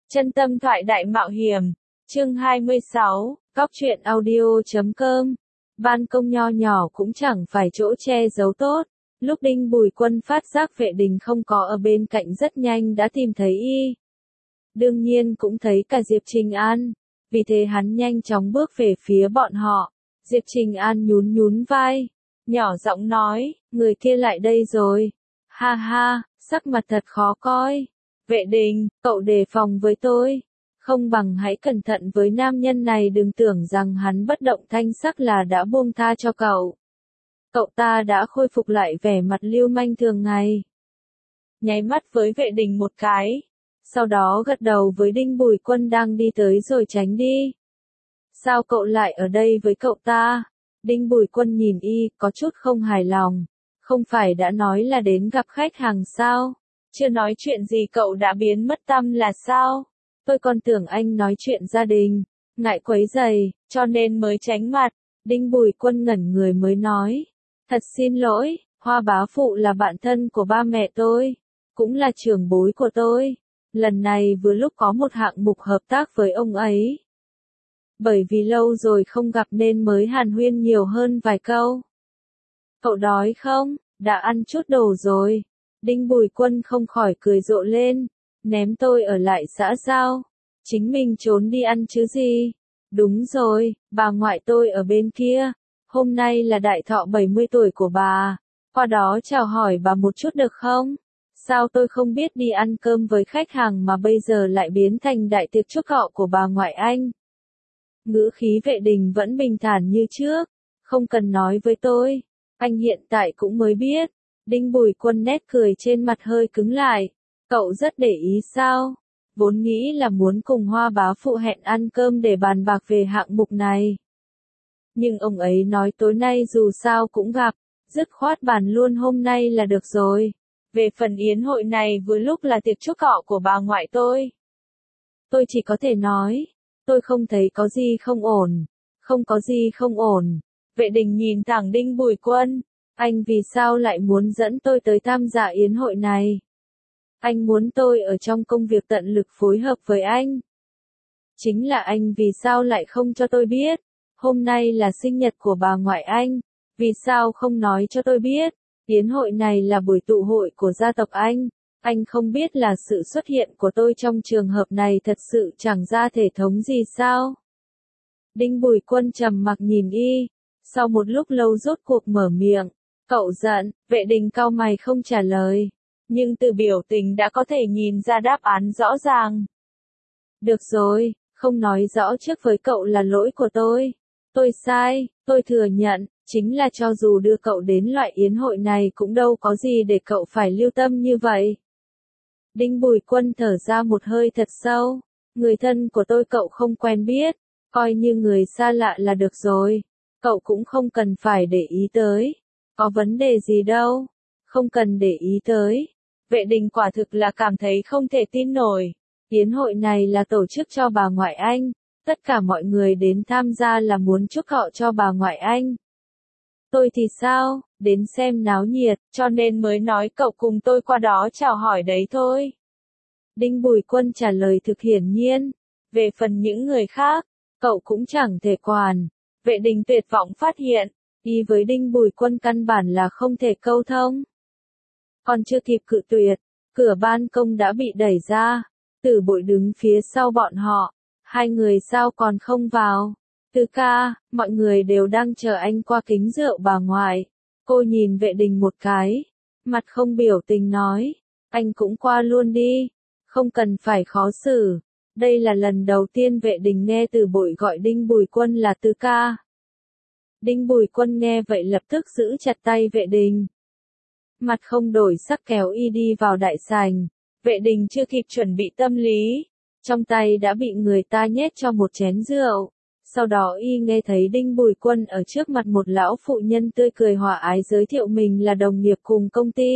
Chân tâm thoại đại mạo hiểm, chương 26, Cóc truyện audio.com. Ban công nho nhỏ cũng chẳng phải chỗ che giấu tốt. Lúc Đinh Bùi Quân phát giác Vệ Đình không có ở bên cạnh rất nhanh đã tìm thấy y. Đương nhiên cũng thấy cả Diệp Trình An. Vì thế hắn nhanh chóng bước về phía bọn họ. Diệp Trình An nhún nhún vai, nhỏ giọng nói, người kia lại đây rồi. Ha ha, sắc mặt thật khó coi. Vệ Đình, cậu đề phòng với tôi. Không bằng hãy cẩn thận với nam nhân này, đừng tưởng rằng hắn bất động thanh sắc là đã buông tha cho cậu. Cậu ta đã khôi phục lại vẻ mặt lưu manh thường ngày. Nháy mắt với Vệ Đình một cái. Sau đó gật đầu với Đinh Bùi Quân đang đi tới rồi tránh đi. Sao cậu lại ở đây với cậu ta? Đinh Bùi Quân nhìn y, có chút không hài lòng. Không phải đã nói là đến gặp khách hàng sao? Chưa nói chuyện gì cậu đã biến mất tăm là sao? Tôi còn tưởng anh nói chuyện gia đình, ngại quấy rầy, cho nên mới tránh mặt. Đinh Bùi Quân ngẩn người mới nói. Thật xin lỗi, Hoa bá phụ là bạn thân của ba mẹ tôi, cũng là trưởng bối của tôi. Lần này vừa lúc có một hạng mục hợp tác với ông ấy. Bởi vì lâu rồi không gặp nên mới hàn huyên nhiều hơn vài câu. Cậu đói không? Đã ăn chút đồ rồi. Đinh Bùi Quân không khỏi cười rộ lên. Ném tôi ở lại xã sao? Chính mình trốn đi ăn chứ gì? Đúng rồi, bà ngoại tôi ở bên kia. Hôm nay là đại thọ 70 tuổi của bà. Qua đó chào hỏi bà một chút được không? Sao tôi không biết đi ăn cơm với khách hàng mà bây giờ lại biến thành đại tiệc chúc thọ của bà ngoại anh? Ngữ khí Vệ Đình vẫn bình thản như trước. Không cần nói với tôi. Anh hiện tại cũng mới biết. Đinh Bùi Quân nét cười trên mặt hơi cứng lại. Cậu rất để ý sao? Vốn nghĩ là muốn cùng Hoa bá phụ hẹn ăn cơm để bàn bạc về hạng mục này. Nhưng ông ấy nói tối nay dù sao cũng gặp. Dứt khoát bàn luôn hôm nay là được rồi. Về phần yến hội này vừa lúc là tiệc chúc thọ của bà ngoại tôi. Tôi chỉ có thể nói. Tôi không thấy có gì không ổn. Không có gì không ổn. Vệ Đình nhìn thẳng Đinh Bùi Quân. Anh vì sao lại muốn dẫn tôi tới tham gia yến hội này? Anh muốn tôi ở trong công việc tận lực phối hợp với anh. Chính là anh vì sao lại không cho tôi biết? Hôm nay là sinh nhật của bà ngoại anh. Vì sao không nói cho tôi biết? Yến hội này là buổi tụ hội của gia tộc anh. Anh không biết là sự xuất hiện của tôi trong trường hợp này thật sự chẳng ra thể thống gì sao? Đinh Bùi Quân trầm mặc nhìn y. Sau một lúc lâu rốt cuộc mở miệng. Cậu giận, Vệ Đình cau mày không trả lời. Nhưng từ biểu tình đã có thể nhìn ra đáp án rõ ràng. Được rồi, không nói rõ trước với cậu là lỗi của tôi. Tôi sai, tôi thừa nhận, chính là cho dù đưa cậu đến loại yến hội này cũng đâu có gì để cậu phải lưu tâm như vậy. Đinh Bùi Quân thở ra một hơi thật sâu. Người thân của tôi cậu không quen biết, coi như người xa lạ là được rồi. Cậu cũng không cần phải để ý tới. Có vấn đề gì đâu. Không cần để ý tới. Vệ Đình quả thực là cảm thấy không thể tin nổi. Yến hội này là tổ chức cho bà ngoại anh. Tất cả mọi người đến tham gia là muốn chúc thọ cho bà ngoại anh. Tôi thì sao? Đến xem náo nhiệt, cho nên mới nói cậu cùng tôi qua đó chào hỏi đấy thôi. Đinh Bùi Quân trả lời thực hiển nhiên. Về phần những người khác, cậu cũng chẳng thể quản. Vệ Đình tuyệt vọng phát hiện. Y với Đinh Bùi Quân căn bản là không thể câu thông. Còn chưa kịp cự tuyệt, cửa ban công đã bị đẩy ra. Tử Bội đứng phía sau bọn họ. Hai người sao còn không vào? Từ ca, mọi người đều đang chờ anh qua kính rượu bà ngoại. Cô nhìn Vệ Đình một cái. Mặt không biểu tình nói. Anh cũng qua luôn đi. Không cần phải khó xử. Đây là lần đầu tiên Vệ Đình nghe Tử Bội gọi Đinh Bùi Quân là Từ ca. Đinh Bùi Quân nghe vậy lập tức giữ chặt tay Vệ Đình. Mặt không đổi sắc kéo y đi vào đại sảnh. Vệ Đình chưa kịp chuẩn bị tâm lý. Trong tay đã bị người ta nhét cho một chén rượu. Sau đó y nghe thấy Đinh Bùi Quân ở trước mặt một lão phụ nhân tươi cười hòa ái giới thiệu mình là đồng nghiệp cùng công ty.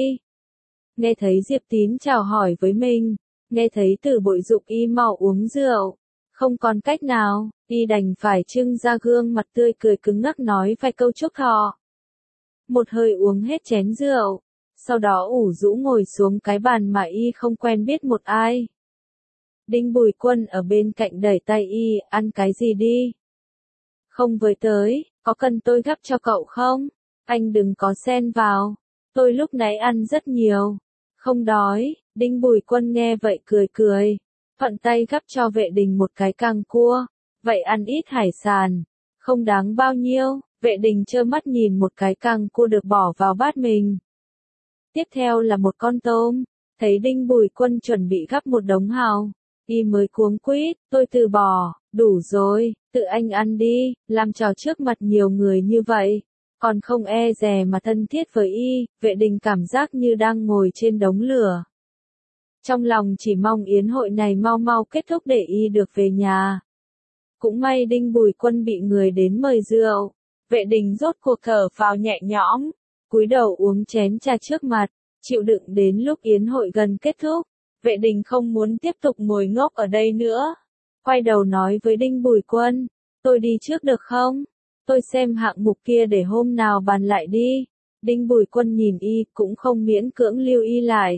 Nghe thấy Diệp Tín chào hỏi với mình. Nghe thấy Tử Bội giục y mau uống rượu. Không còn cách nào, y đành phải trưng ra gương mặt tươi cười cứng ngắc nói vài câu chúc thọ. Một hơi uống hết chén rượu. Sau đó ủ rũ ngồi xuống cái bàn mà y không quen biết một ai. Đinh Bùi Quân ở bên cạnh đẩy tay y, ăn cái gì đi. Không với tới, có cần tôi gắp cho cậu không? Anh đừng có xen vào. Tôi lúc nãy ăn rất nhiều. Không đói, Đinh Bùi Quân nghe vậy cười cười. Thuận tay gắp cho Vệ Đình một cái càng cua. Vậy ăn ít hải sản. Không đáng bao nhiêu, Vệ Đình trơ mắt nhìn một cái càng cua được bỏ vào bát mình. Tiếp theo là một con tôm. Thấy Đinh Bùi Quân chuẩn bị gắp một đống hàu. Y mới cuống quýt, tôi từ bỏ, đủ rồi, tự anh ăn đi, làm trò trước mặt nhiều người như vậy. Còn không e dè mà thân thiết với y, Vệ Đình cảm giác như đang ngồi trên đống lửa. Trong lòng chỉ mong yến hội này mau mau kết thúc để y được về nhà. Cũng may Đinh Bùi Quân bị người đến mời rượu. Vệ Đình rốt cuộc thở phào nhẹ nhõm, cúi đầu uống chén trà trước mặt, chịu đựng đến lúc yến hội gần kết thúc. Vệ Đình không muốn tiếp tục ngồi ngốc ở đây nữa. Quay đầu nói với Đinh Bùi Quân, tôi đi trước được không? Tôi xem hạng mục kia để hôm nào bàn lại đi. Đinh Bùi Quân nhìn y, cũng không miễn cưỡng lưu y lại.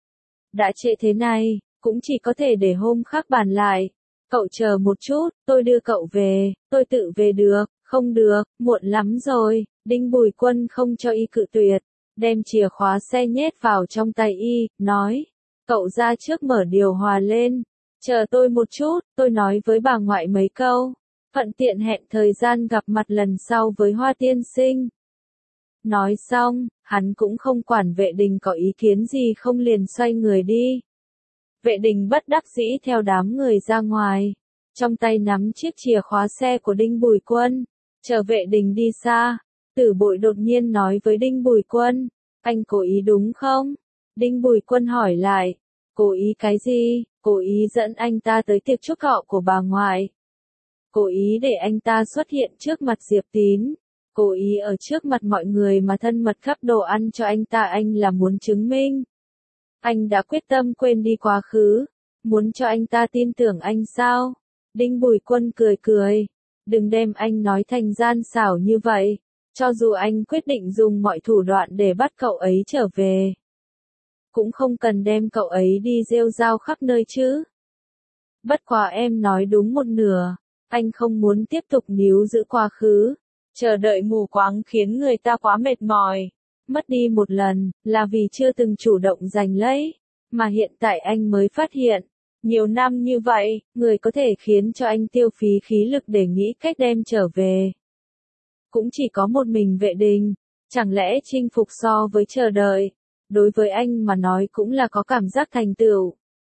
Đã trễ thế này, cũng chỉ có thể để hôm khác bàn lại. Cậu chờ một chút, tôi đưa cậu về, tôi tự về được, không được, muộn lắm rồi. Đinh Bùi Quân không cho y cự tuyệt, đem chìa khóa xe nhét vào trong tay y, nói. Cậu ra trước mở điều hòa lên. Chờ tôi một chút, tôi nói với bà ngoại mấy câu. Thuận tiện hẹn thời gian gặp mặt lần sau với Hoa tiên sinh. Nói xong, hắn cũng không quản Vệ Đình có ý kiến gì không liền xoay người đi. Vệ Đình bất đắc dĩ theo đám người ra ngoài. Trong tay nắm chiếc chìa khóa xe của Đinh Bùi Quân. Chờ Vệ Đình đi xa, Tử Bội đột nhiên nói với Đinh Bùi Quân. Anh cố ý đúng không? Đinh Bùi Quân hỏi lại, cố ý cái gì? Cố ý dẫn anh ta tới tiệc chúc thọ của bà ngoại. Cố ý để anh ta xuất hiện trước mặt Diệp Tín. Cố ý ở trước mặt mọi người mà thân mật gắp đồ ăn cho anh ta, anh là muốn chứng minh. Anh đã quyết tâm quên đi quá khứ. Muốn cho anh ta tin tưởng anh sao? Đinh Bùi Quân cười cười. Đừng đem anh nói thành gian xảo như vậy. Cho dù anh quyết định dùng mọi thủ đoạn để bắt cậu ấy trở về, cũng không cần đem cậu ấy đi rêu rao khắp nơi chứ. Bất quá em nói đúng một nửa, anh không muốn tiếp tục níu giữ quá khứ. Chờ đợi mù quáng khiến người ta quá mệt mỏi. Mất đi một lần, là vì chưa từng chủ động giành lấy. Mà hiện tại anh mới phát hiện, nhiều năm như vậy, người có thể khiến cho anh tiêu phí khí lực để nghĩ cách đem trở về. Cũng chỉ có một mình Vệ Đình. Chẳng lẽ chinh phục so với chờ đợi, đối với anh mà nói cũng là có cảm giác thành tựu.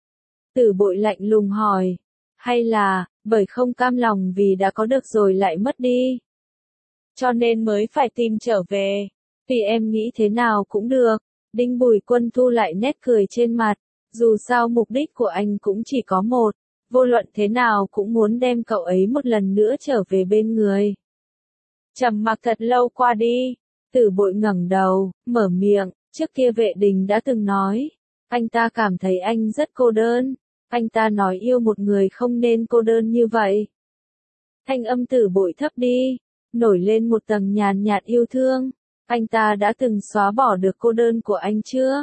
Tử Bội lạnh lùng hỏi, hay là, bởi không cam lòng vì đã có được rồi lại mất đi, cho nên mới phải tìm trở về. Vì em nghĩ thế nào cũng được. Đinh Bùi Quân thu lại nét cười trên mặt, dù sao mục đích của anh cũng chỉ có một, vô luận thế nào cũng muốn đem cậu ấy một lần nữa trở về bên người. Trầm mặc thật lâu qua đi, Tử Bội ngẩng đầu, mở miệng. Trước kia Vệ Đình đã từng nói, anh ta cảm thấy anh rất cô đơn. Anh ta nói yêu một người không nên cô đơn như vậy. Thanh âm Tử Bội thấp đi, nổi lên một tầng nhàn nhạt yêu thương. Anh ta đã từng xóa bỏ được cô đơn của anh chưa?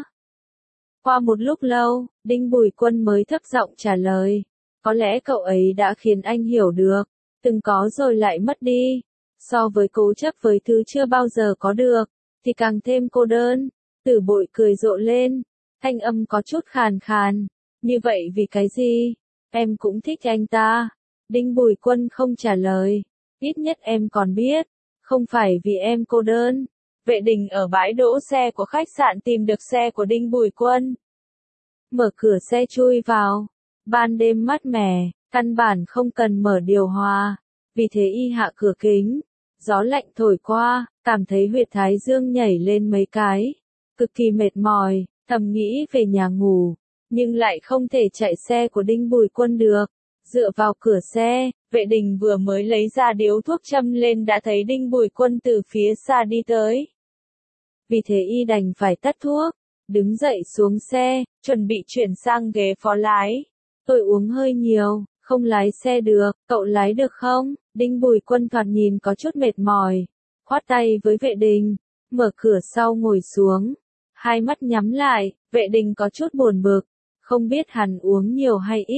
Qua một lúc lâu, Đinh Bùi Quân mới thấp giọng trả lời. Có lẽ cậu ấy đã khiến anh hiểu được, từng có rồi lại mất đi. So với cố chấp với thứ chưa bao giờ có được, thì càng thêm cô đơn. Tử Bội cười rộ lên, thanh âm có chút khàn khàn. Như vậy vì cái gì? Em cũng thích anh ta. Đinh Bùi Quân không trả lời. Ít nhất em còn biết, không phải vì em cô đơn. Vệ Đình ở bãi đỗ xe của khách sạn tìm được xe của Đinh Bùi Quân. Mở cửa xe chui vào. Ban đêm mát mẻ, căn bản không cần mở điều hòa. Vì thế y hạ cửa kính. Gió lạnh thổi qua, cảm thấy huyệt thái dương nhảy lên mấy cái. Cực kỳ mệt mỏi, thầm nghĩ về nhà ngủ. Nhưng lại không thể chạy xe của Đinh Bùi Quân được. Dựa vào cửa xe, Vệ Đình vừa mới lấy ra điếu thuốc châm lên đã thấy Đinh Bùi Quân từ phía xa đi tới. Vì thế y đành phải tắt thuốc, đứng dậy xuống xe, chuẩn bị chuyển sang ghế phó lái. Tôi uống hơi nhiều, không lái xe được, cậu lái được không? Đinh Bùi Quân thoạt nhìn có chút mệt mỏi, khoát tay với Vệ Đình, mở cửa sau ngồi xuống, hai mắt nhắm lại. Vệ Đình có chút buồn bực, không biết hắn uống nhiều hay ít,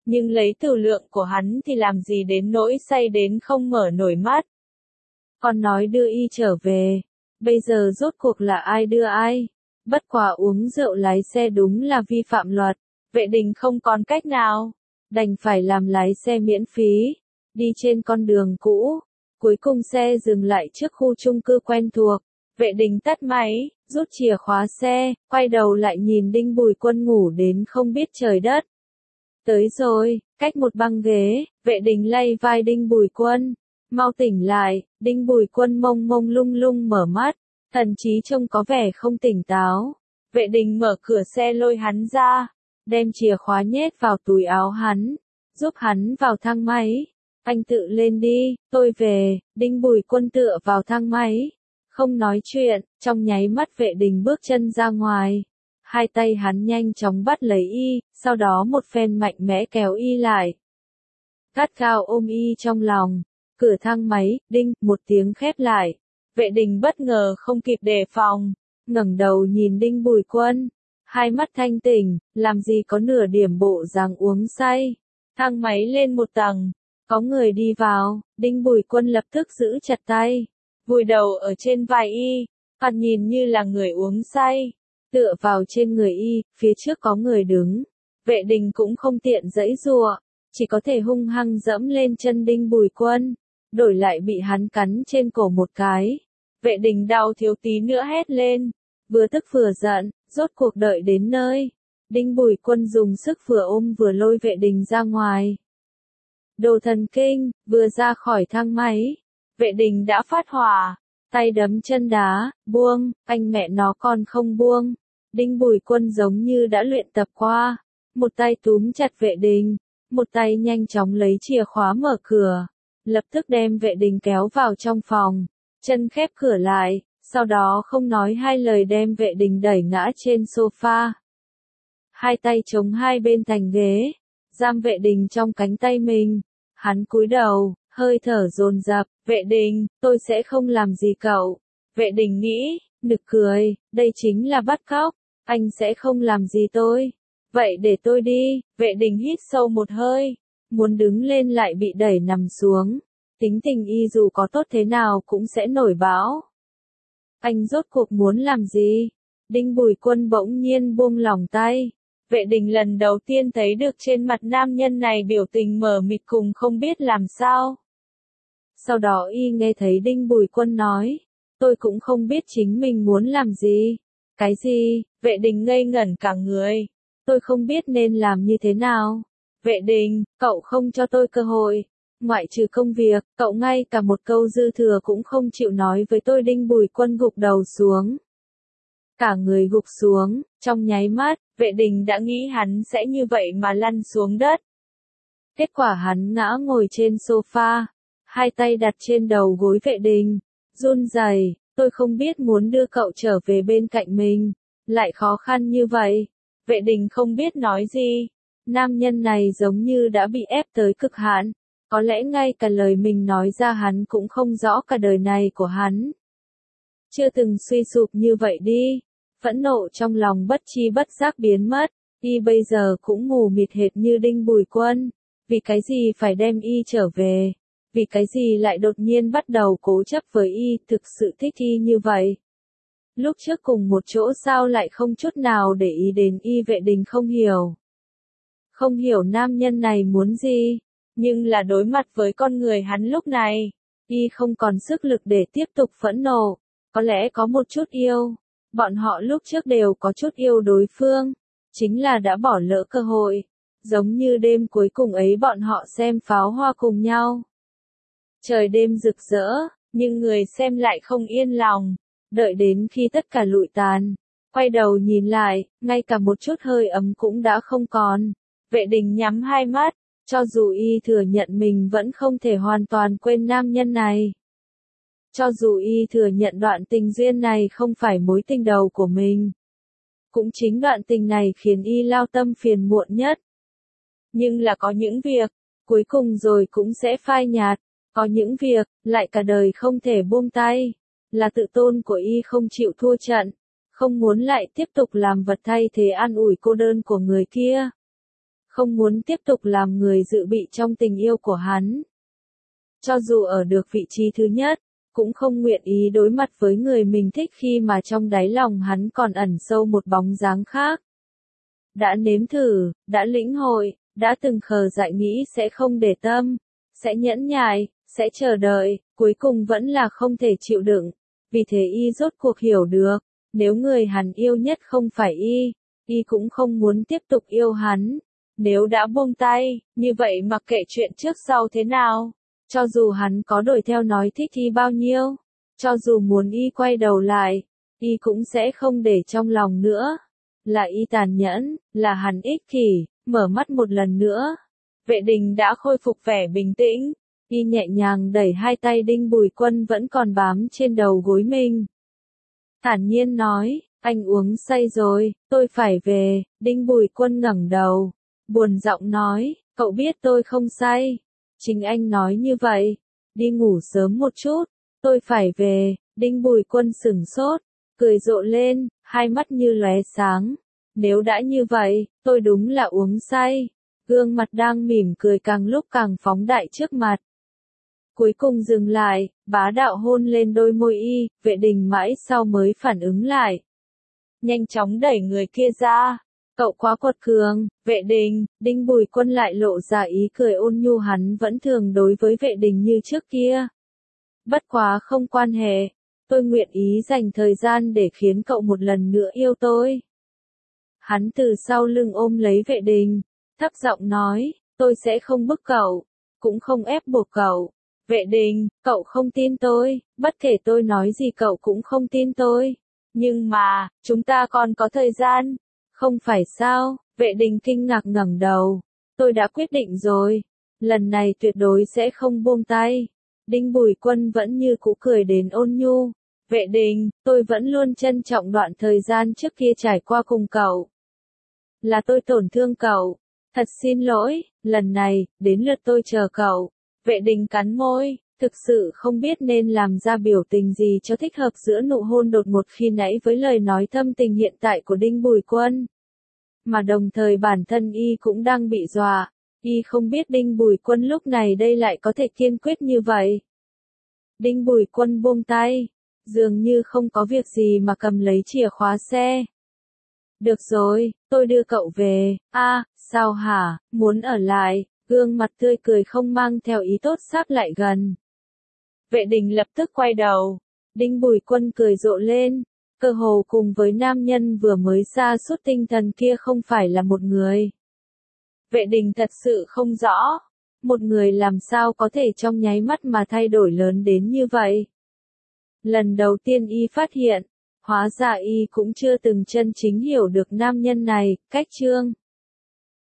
nhưng lấy tử lượng của hắn thì làm gì đến nỗi say đến không mở nổi mắt. Còn nói đưa y trở về, bây giờ rốt cuộc là ai đưa ai? Bất quả uống rượu lái xe đúng là vi phạm luật, vệ đình không còn cách nào, đành phải làm lái xe miễn phí, đi trên con đường cũ. Cuối cùng xe dừng lại trước khu chung cư quen thuộc, vệ đình tắt máy, rút chìa khóa xe, quay đầu lại nhìn Đinh Bùi Quân ngủ đến không biết trời đất. Tới rồi, cách một băng ghế, vệ đình lay vai Đinh Bùi Quân. Mau tỉnh lại, Đinh Bùi Quân mông mông lung lung mở mắt, thần trí trông có vẻ không tỉnh táo. Vệ đình mở cửa xe lôi hắn ra, đem chìa khóa nhét vào túi áo hắn, giúp hắn vào thang máy. Anh tự lên đi, tôi về. Đinh Bùi Quân tựa vào thang máy, không nói chuyện, trong nháy mắt vệ đình bước chân ra ngoài. Hai tay hắn nhanh chóng bắt lấy y, sau đó một phen mạnh mẽ kéo y lại. Gắt gao ôm y trong lòng, cửa thang máy, đinh, một tiếng khép lại. Vệ đình bất ngờ không kịp đề phòng, ngẩng đầu nhìn Đinh Bùi Quân, hai mắt thanh tỉnh, làm gì có nửa điểm bộ dáng uống say. Thang máy lên một tầng, có người đi vào, Đinh Bùi Quân lập tức giữ chặt tay, vùi đầu ở trên vai y, mặt nhìn như là người uống say, tựa vào trên người y, phía trước có người đứng. Vệ đình cũng không tiện giãy giụa, chỉ có thể hung hăng dẫm lên chân Đinh Bùi Quân, đổi lại bị hắn cắn trên cổ một cái. Vệ đình đau thiếu tí nữa hét lên, vừa tức vừa giận, rốt cuộc đợi đến nơi. Đinh Bùi Quân dùng sức vừa ôm vừa lôi vệ đình ra ngoài. Đồ thần kinh, vừa ra khỏi thang máy, vệ đình đã phát hỏa, tay đấm chân đá, buông, anh mẹ nó còn không buông. Đinh Bùi Quân giống như đã luyện tập qua, một tay túm chặt vệ đình, một tay nhanh chóng lấy chìa khóa mở cửa, lập tức đem vệ đình kéo vào trong phòng, chân khép cửa lại, sau đó không nói hai lời đem vệ đình đẩy ngã trên sofa. Hai tay chống hai bên thành ghế, giam vệ đình trong cánh tay mình. Hắn cúi đầu, hơi thở dồn dập, vệ đình, tôi sẽ không làm gì cậu. Vệ đình nghĩ, nực cười, đây chính là bắt cóc, anh sẽ không làm gì tôi. Vậy để tôi đi. Vệ đình hít sâu một hơi, muốn đứng lên lại bị đẩy nằm xuống. Tính tình y dù có tốt thế nào cũng sẽ nổi bão. Anh rốt cuộc muốn làm gì? Đinh Bùi Quân bỗng nhiên buông lỏng tay. Vệ đình lần đầu tiên thấy được trên mặt nam nhân này biểu tình mờ mịt cùng không biết làm sao. Sau đó y nghe thấy Đinh Bùi Quân nói, tôi cũng không biết chính mình muốn làm gì. Cái gì? Vệ đình ngây ngẩn cả người. Tôi không biết nên làm như thế nào. Vệ đình, cậu không cho tôi cơ hội. Ngoại trừ công việc, cậu ngay cả một câu dư thừa cũng không chịu nói với tôi. Đinh Bùi Quân gục đầu xuống. Cả người gục xuống, trong nháy mắt, vệ đình đã nghĩ hắn sẽ như vậy mà lăn xuống đất. Kết quả hắn ngã ngồi trên sofa, hai tay đặt trên đầu gối vệ đình, run rẩy, tôi không biết muốn đưa cậu trở về bên cạnh mình, lại khó khăn như vậy. Vệ đình không biết nói gì, nam nhân này giống như đã bị ép tới cực hạn, có lẽ ngay cả lời mình nói ra hắn cũng không rõ cả đời này của hắn. Chưa từng suy sụp như vậy đi. Phẫn nộ trong lòng bất chi bất giác biến mất, y bây giờ cũng mù mịt hệt như Đinh Bùi Quân. Vì cái gì phải đem y trở về? Vì cái gì lại đột nhiên bắt đầu cố chấp với y, thực sự thích y như vậy? Lúc trước cùng một chỗ sao lại không chút nào để ý đến y? Vệ đình không hiểu. Không hiểu nam nhân này muốn gì, nhưng là đối mặt với con người hắn lúc này, y không còn sức lực để tiếp tục phẫn nộ, có lẽ có một chút yêu. Bọn họ lúc trước đều có chút yêu đối phương, chính là đã bỏ lỡ cơ hội, giống như đêm cuối cùng ấy bọn họ xem pháo hoa cùng nhau. Trời đêm rực rỡ, nhưng người xem lại không yên lòng, đợi đến khi tất cả lụi tàn, quay đầu nhìn lại, ngay cả một chút hơi ấm cũng đã không còn. Vệ đình nhắm hai mắt, cho dù y thừa nhận mình vẫn không thể hoàn toàn quên nam nhân này. Cho dù y thừa nhận đoạn tình duyên này không phải mối tình đầu của mình. Cũng chính đoạn tình này khiến y lao tâm phiền muộn nhất. Nhưng là có những việc, cuối cùng rồi cũng sẽ phai nhạt. Có những việc, lại cả đời không thể buông tay. Là tự tôn của y không chịu thua trận. Không muốn lại tiếp tục làm vật thay thế an ủi cô đơn của người kia. không muốn tiếp tục làm người dự bị trong tình yêu của hắn. Cho dù ở được vị trí thứ nhất, cũng không nguyện ý đối mặt với người mình thích khi mà trong đáy lòng hắn còn ẩn sâu một bóng dáng khác. Đã nếm thử, đã lĩnh hội, đã từng khờ dại nghĩ sẽ không để tâm, sẽ nhẫn nhại, sẽ chờ đợi, cuối cùng vẫn là không thể chịu đựng. Vì thế y rốt cuộc hiểu được, nếu người hắn yêu nhất không phải y cũng không muốn tiếp tục yêu hắn. Nếu đã buông tay, như vậy mặc kệ chuyện trước sau thế nào, cho dù hắn có đuổi theo nói thích y bao nhiêu, cho dù muốn y quay đầu lại, y cũng sẽ không để trong lòng nữa. Là y tàn nhẫn, là hắn ích kỷ. Mở mắt một lần nữa, Vệ Đình đã khôi phục vẻ bình tĩnh, y nhẹ nhàng đẩy hai tay Đinh Bùi Quân vẫn còn bám trên đầu gối mình. Thản nhiên nói, anh uống say rồi, tôi phải về. Đinh Bùi Quân ngẩng đầu, buồn giọng nói, cậu biết tôi không say. Chính anh nói như vậy, đi ngủ sớm một chút, tôi phải về. Đinh Bùi Quân sửng sốt, cười rộ lên, hai mắt như lóe sáng. Nếu đã như vậy, tôi đúng là uống say. Gương mặt đang mỉm cười càng lúc càng phóng đại trước mặt. Cuối cùng dừng lại, bá đạo hôn lên đôi môi y, Vệ Đình mãi sau mới phản ứng lại. Nhanh chóng đẩy người kia ra. Cậu quá quật cường, Vệ Đình. Đinh Bùi Quân lại lộ ra ý cười ôn nhu, hắn vẫn thường đối với Vệ Đình như trước kia. Bất quá không quan hệ, tôi nguyện ý dành thời gian để khiến cậu một lần nữa yêu tôi. Hắn từ sau lưng ôm lấy Vệ Đình, thấp giọng nói, tôi sẽ không bức cậu, cũng không ép buộc cậu. Vệ Đình, cậu không tin tôi, bất kể tôi nói gì cậu cũng không tin tôi. Nhưng mà, chúng ta còn có thời gian, không phải sao? Vệ Đình kinh ngạc ngẩng đầu, tôi đã quyết định rồi, lần này tuyệt đối sẽ không buông tay. Đinh Bùi Quân vẫn như cũ cười đến ôn nhu. Vệ Đình, tôi vẫn luôn trân trọng đoạn thời gian trước kia trải qua cùng cậu. Là tôi tổn thương cậu. Thật xin lỗi, lần này, đến lượt tôi chờ cậu. Vệ Đình cắn môi, thực sự không biết nên làm ra biểu tình gì cho thích hợp giữa nụ hôn đột ngột khi nãy với lời nói thâm tình hiện tại của Đinh Bùi Quân. Mà đồng thời bản thân y cũng đang bị dọa, y không biết Đinh Bùi Quân lúc này đây lại có thể kiên quyết như vậy. Đinh Bùi Quân buông tay, dường như không có việc gì mà cầm lấy chìa khóa xe. Được rồi, tôi đưa cậu về. Sao hả, muốn ở lại? Gương mặt tươi cười không mang theo ý tốt sáp lại gần. Vệ Đình lập tức quay đầu. Đinh Bùi Quân cười rộ lên, cơ hồ cùng với nam nhân vừa mới sa sút tinh thần kia không phải là một người. Vệ Đình thật sự không rõ, một người làm sao có thể trong nháy mắt mà thay đổi lớn đến như vậy. Lần đầu tiên y phát hiện, hóa ra y cũng chưa từng chân chính hiểu được nam nhân này. Cách chương